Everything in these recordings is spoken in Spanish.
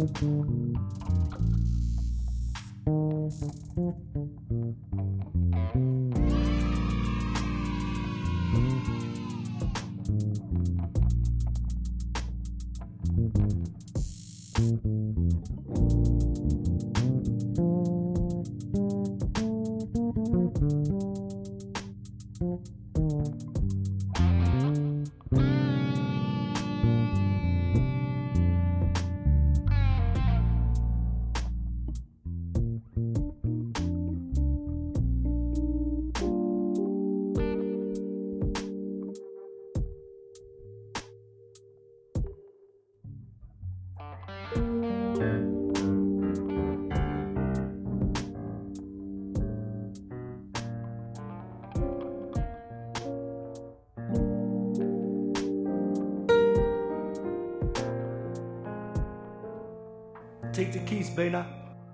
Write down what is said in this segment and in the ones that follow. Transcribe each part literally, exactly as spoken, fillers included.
Take the keys, Bena.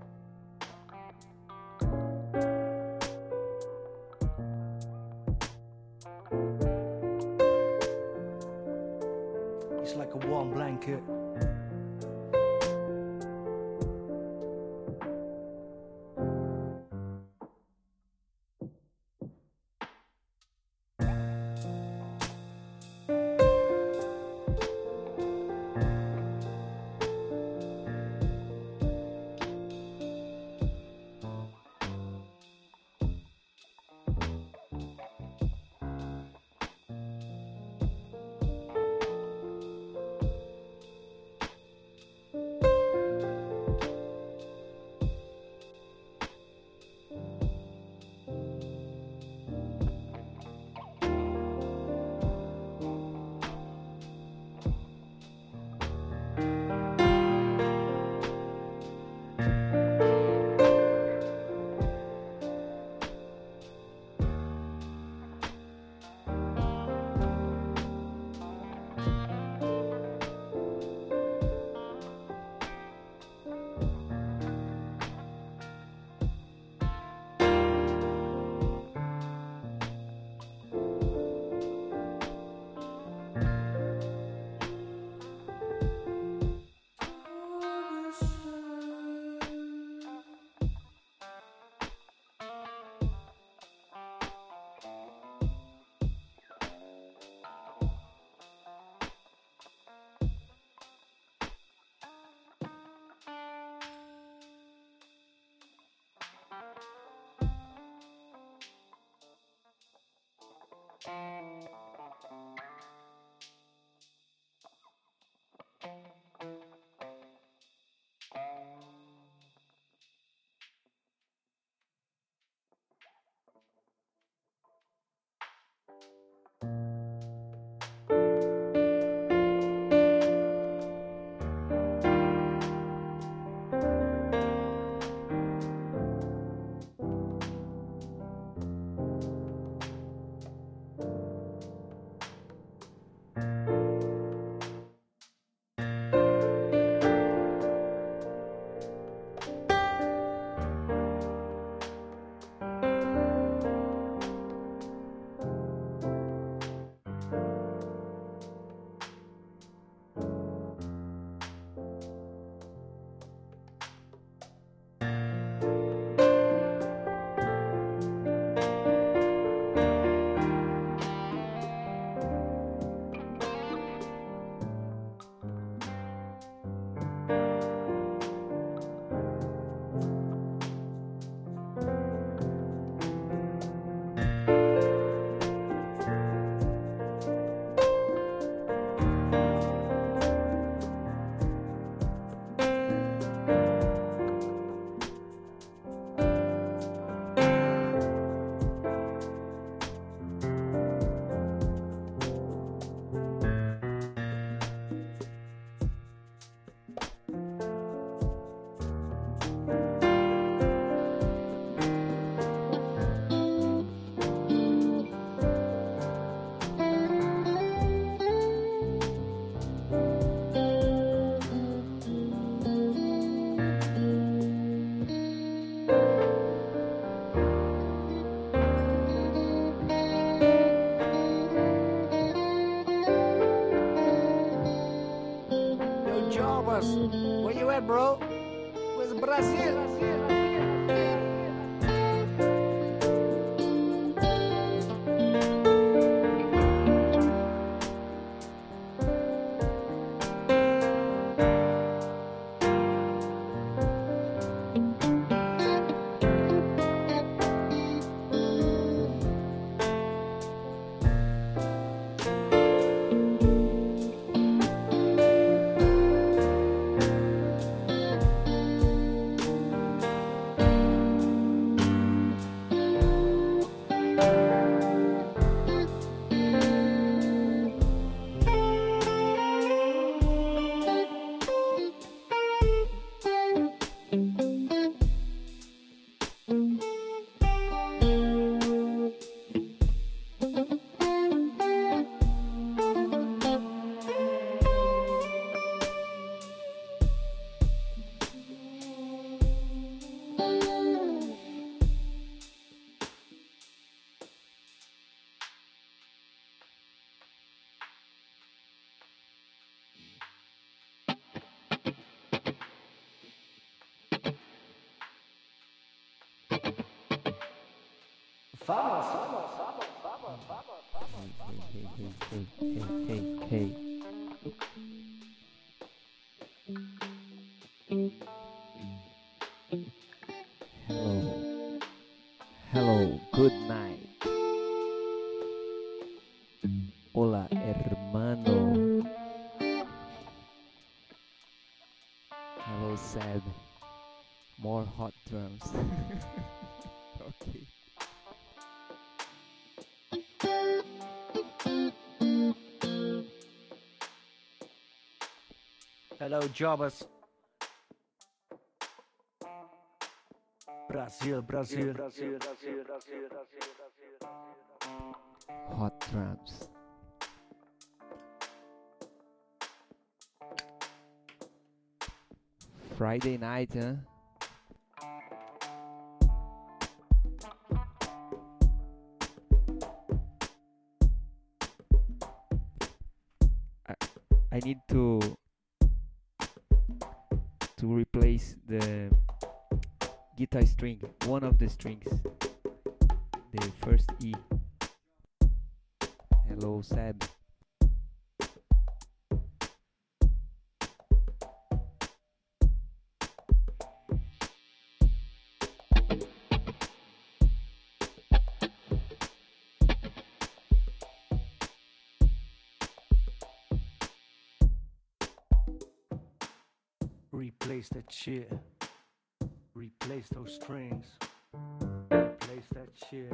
It's like a warm blanket. Where you you at, bro? Where's Brazil? Vamos. Hey, hey, hey, hey, hey, hey. Hello. Hello, good night. Hola, hermano. Hello, Seb. More hot drums. Okay. Hello, Jobbers. Brazil, Brazil, Brazil, Brazil, Brazil, Hot drums. Friday night, huh? I, I need to to replace the guitar string, one of the strings, the first E. Hello, Seb. Replace that shit. Replace those strings. Replace that shit.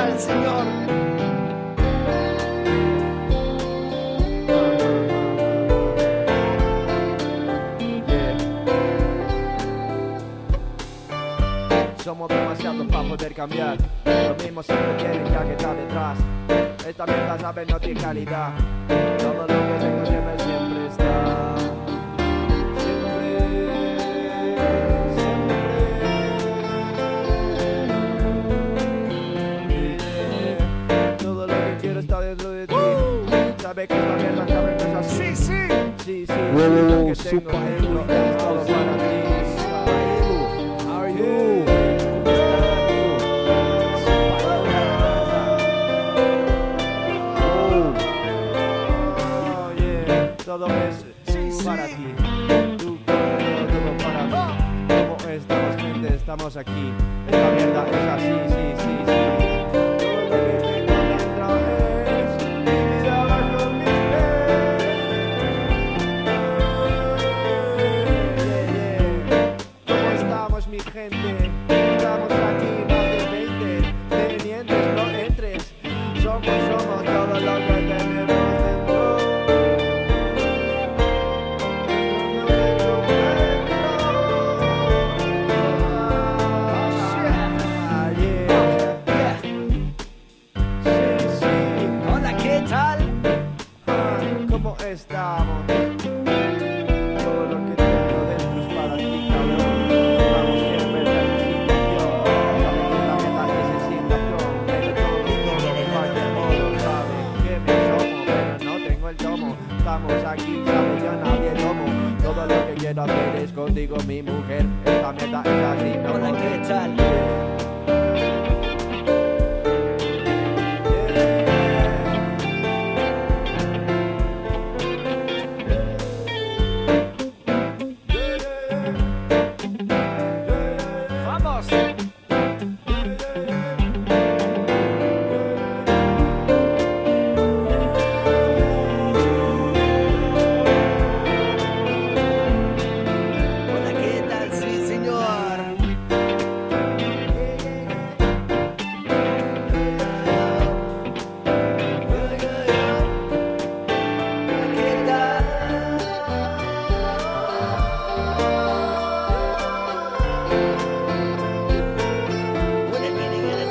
tal, señor? Somos demasiados para poder cambiar. Lo mismo siempre quieren ya que está detrás. Esta mierda sabe no tiene calidad. Todo lo que tengo siempre, siempre está. Siempre, siempre. Todo lo que quiero está dentro de ti. Sabe que esta mierda sabe que es así. Sí, sí. Sí, sí, sí, lo que tengo dentro es todo para ti. How are you? Todo es Sí, sí. para ti. Tú, todo, todo para mí. Como estamos, gente, estamos aquí. Esta mierda es así, sí, sí, sí. Todo lo que tengo dentro es mi vida bajo mis pies. Yeah, yeah. ¿Cómo estamos, mi gente? Estamos aquí, más de veinte. Tenientes, no entres. Somos, somos todo lo que tenemos dentro. Hola, ¿qué tal? ¿Cómo estamos? Todo lo que tengo dentro es para ti, cabrón. Vamos siempre en la situación. Saben que la meta necesita todo, pero todo, todo me falla. Todos saben que me asomo, pero no tengo el tomo. Estamos aquí, sabes, yo nadie tomo. Todo lo que quiero hacer es contigo, mi mujer. Esta mierda es así, no Hola, joder. ¿qué tal? Vamos. Hola, ¿qué tal? Sí, señor. ¿Qué tal? Buenas miren a la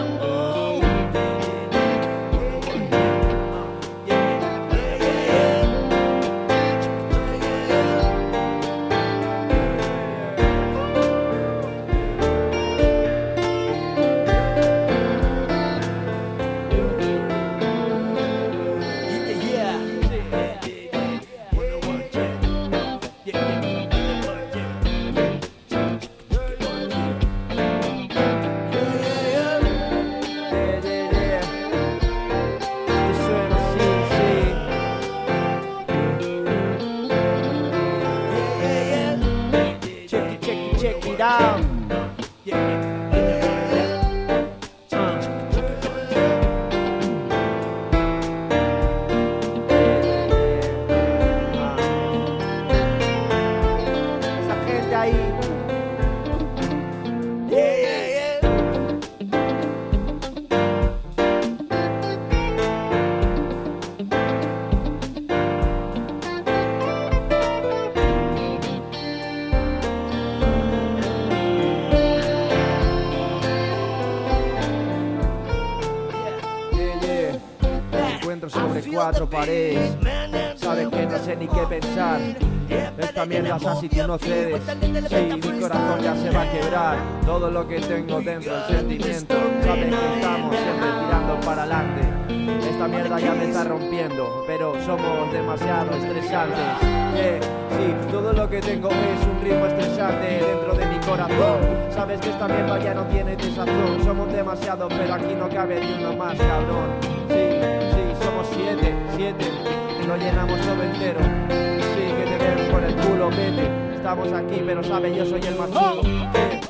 Yeah, yeah, yeah. Esto suena así, sí. Check it, check it, check it out. Esa gente ahí. Yeah, yeah. Me encuentro sobre cuatro paredes. Sabes que no sé ni qué pensar. Esta mierda es así, tú no cedes. Sí, mi corazón ya se va a quebrar. Todo lo que tengo dentro, el sentimiento. Sabes que estamos siempre tirando para adelante. Esta mierda ya me está rompiendo, pero somos demasiado estresantes. Eh, sí, todo lo que tengo es un ritmo estresante dentro de mi corazón. Sabes que esta mierda ya no tiene desazón. Somos demasiados, pero aquí no cabe ni uno más, cabrón. Sí, sí, somos siete, siete. Lo llenamos todo entero. Sí, que te den por el culo, vete. Estamos aquí, pero sabes, yo soy el más chulo. Eh.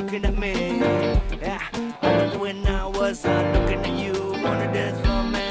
looking at me. Yeah, I was when I was uh, looking at you on the dance floor, man.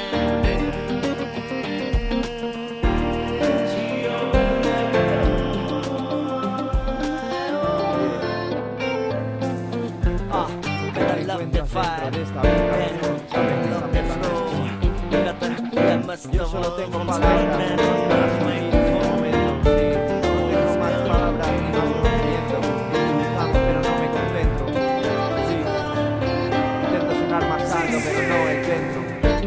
Ah, but I love the vibe. De esta aplicación, sabes que esta mierda no es ching. Yo solo tengo palabras, no más en este momento, sí. No tengo más palabras ni más sentimiento. Estoy buscando, pero no me contento. Sí. Intento sonar más alto, pero no el centro.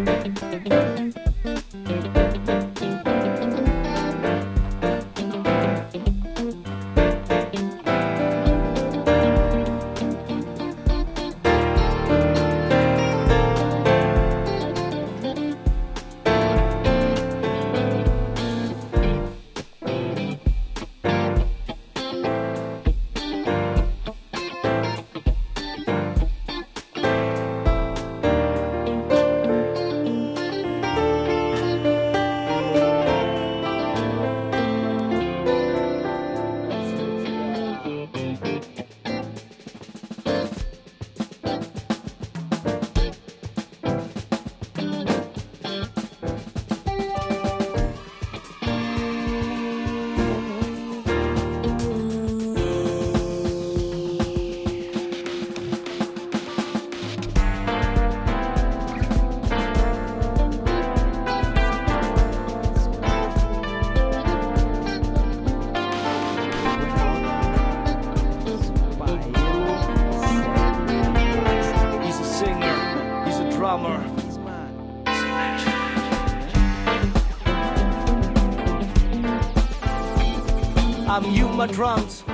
He's a singer, he's a drummer. I'm you my drums.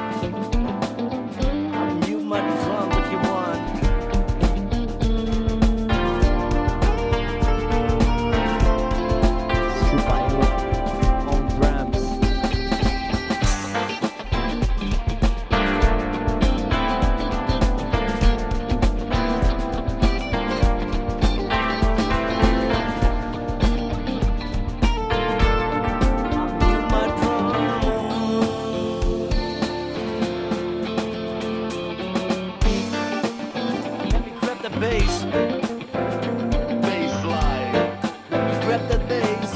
I'm you my drums if you want. Super on drums. I'm you my drums. Let me grab the bass. Bass line. Let me grab the bass.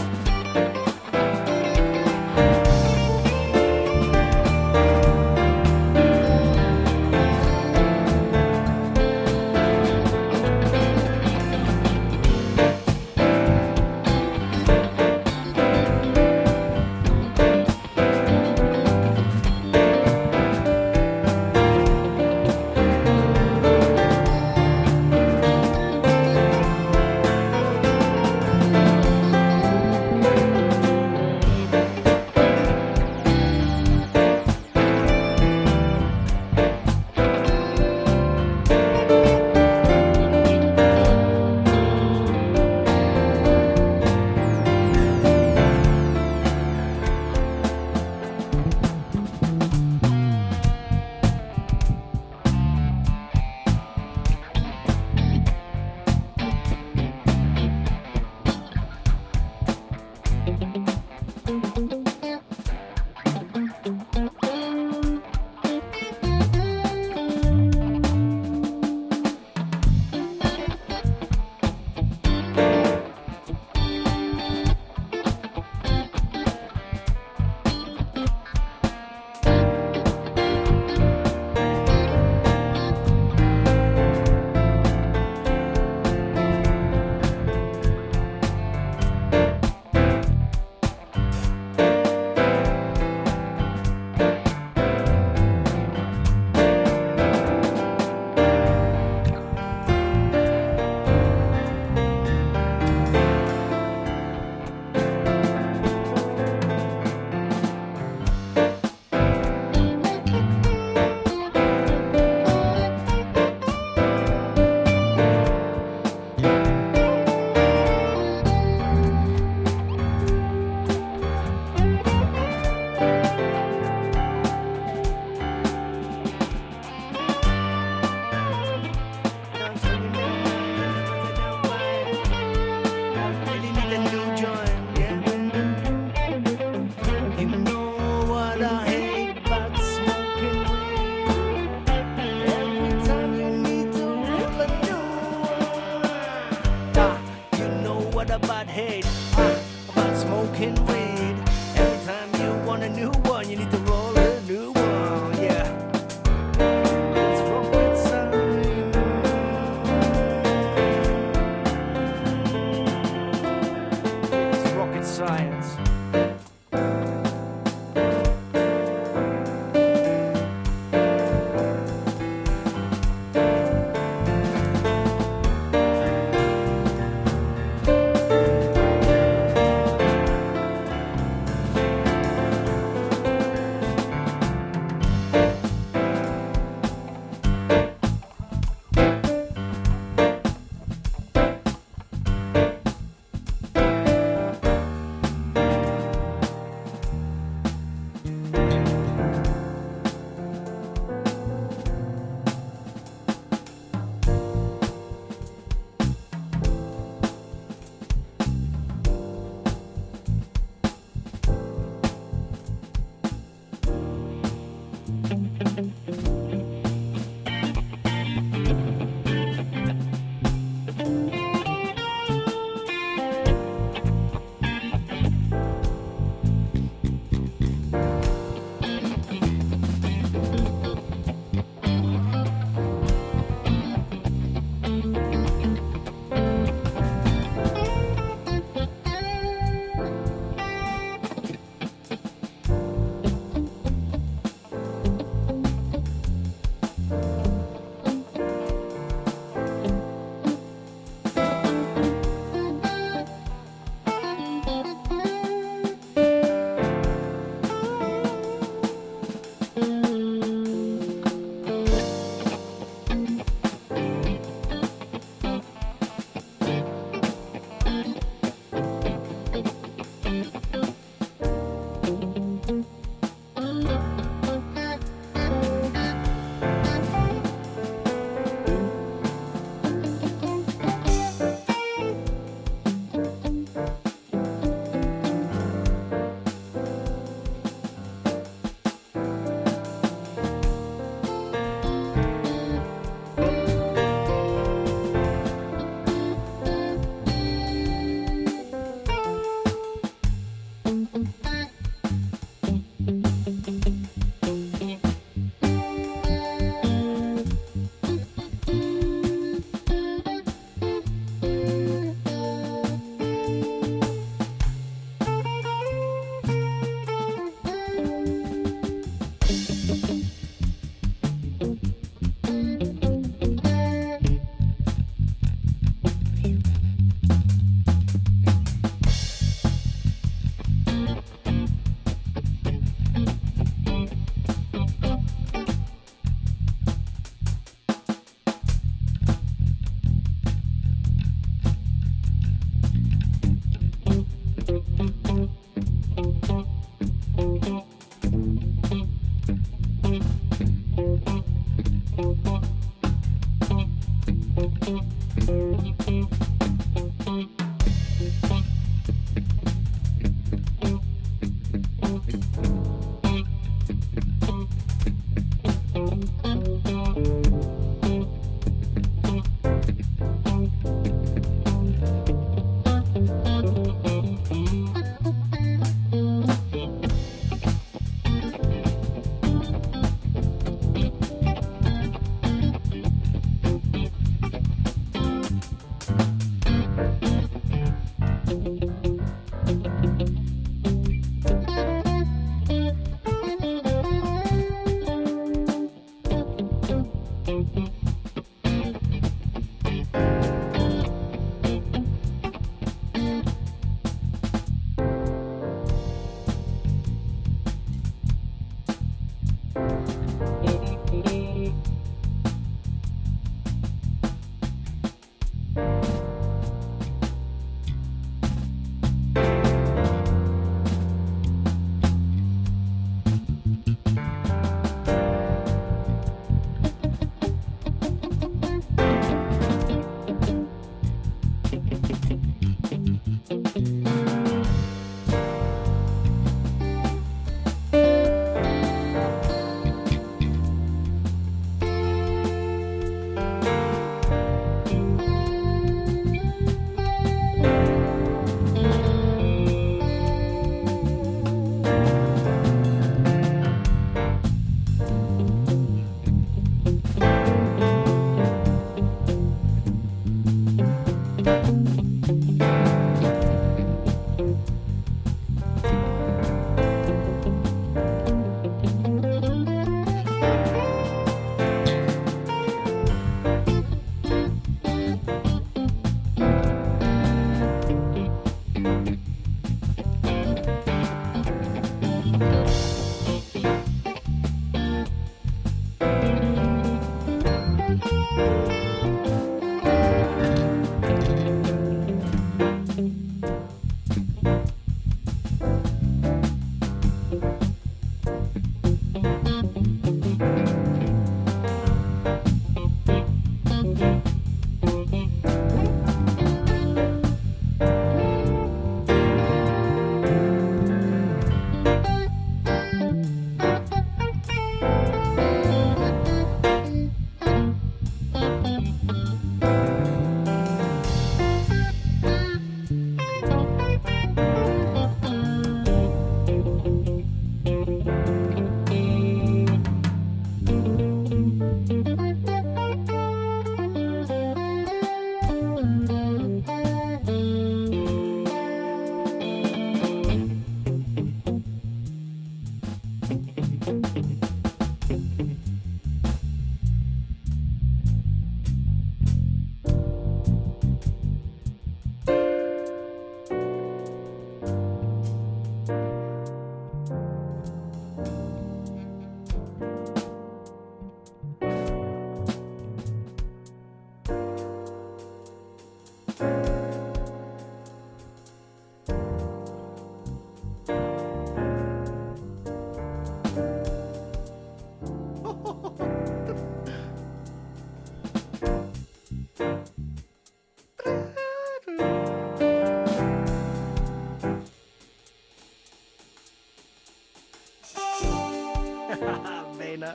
Bena.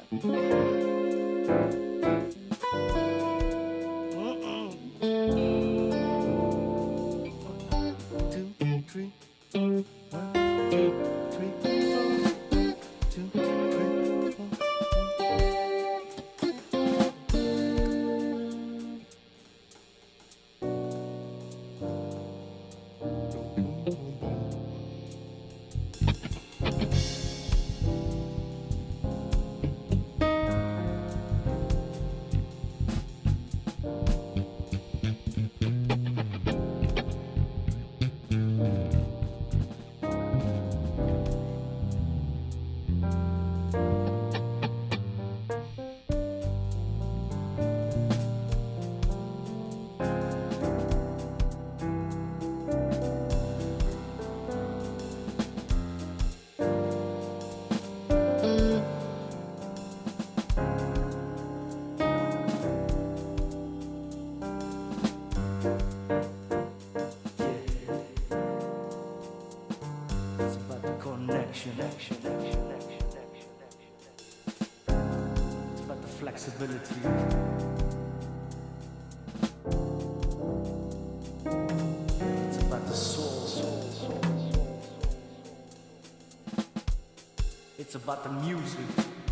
Two, three, one, two, three, four, two, three, four. action, action, action, action, action, action. It's about the flexibility. It's about the soul, soul, soul, soul. It's about the music.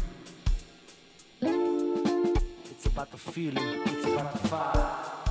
It's about the feeling. It's about the fire.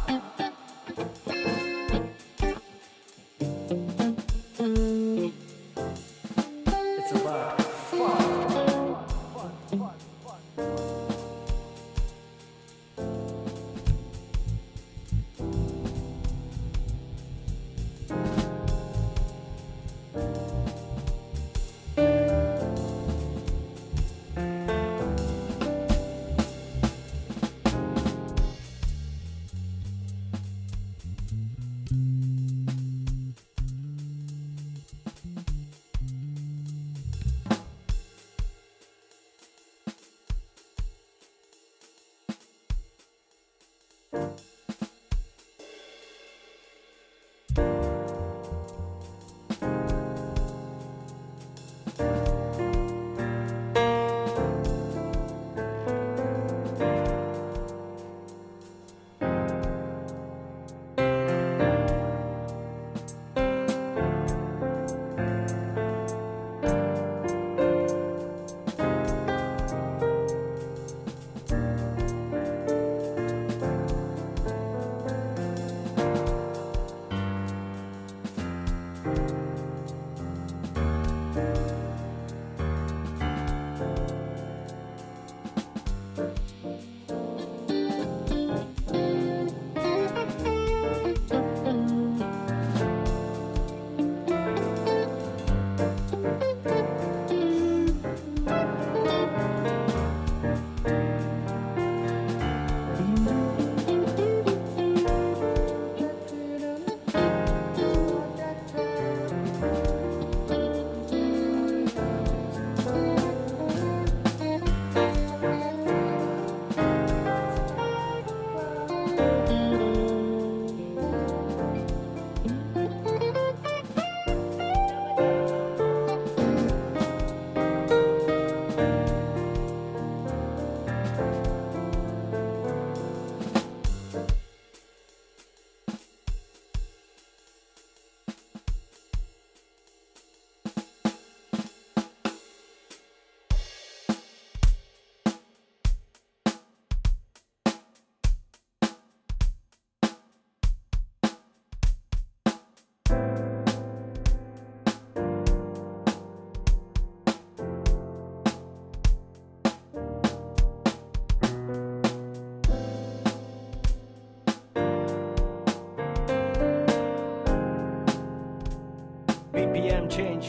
B P M change.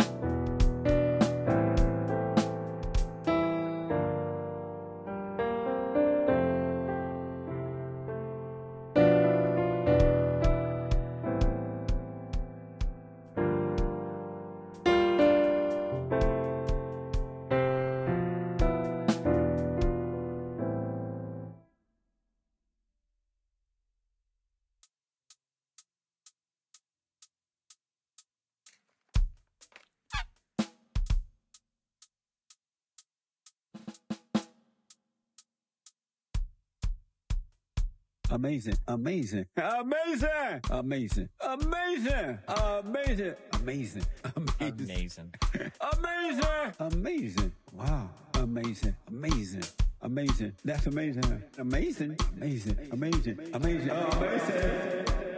Amazing, amazing, amazing, amazing, amazing, amazing, amazing, amazing, amazing, amazing. Wow, amazing, amazing, amazing. That's amazing, amazing, amazing, amazing, amazing, amazing.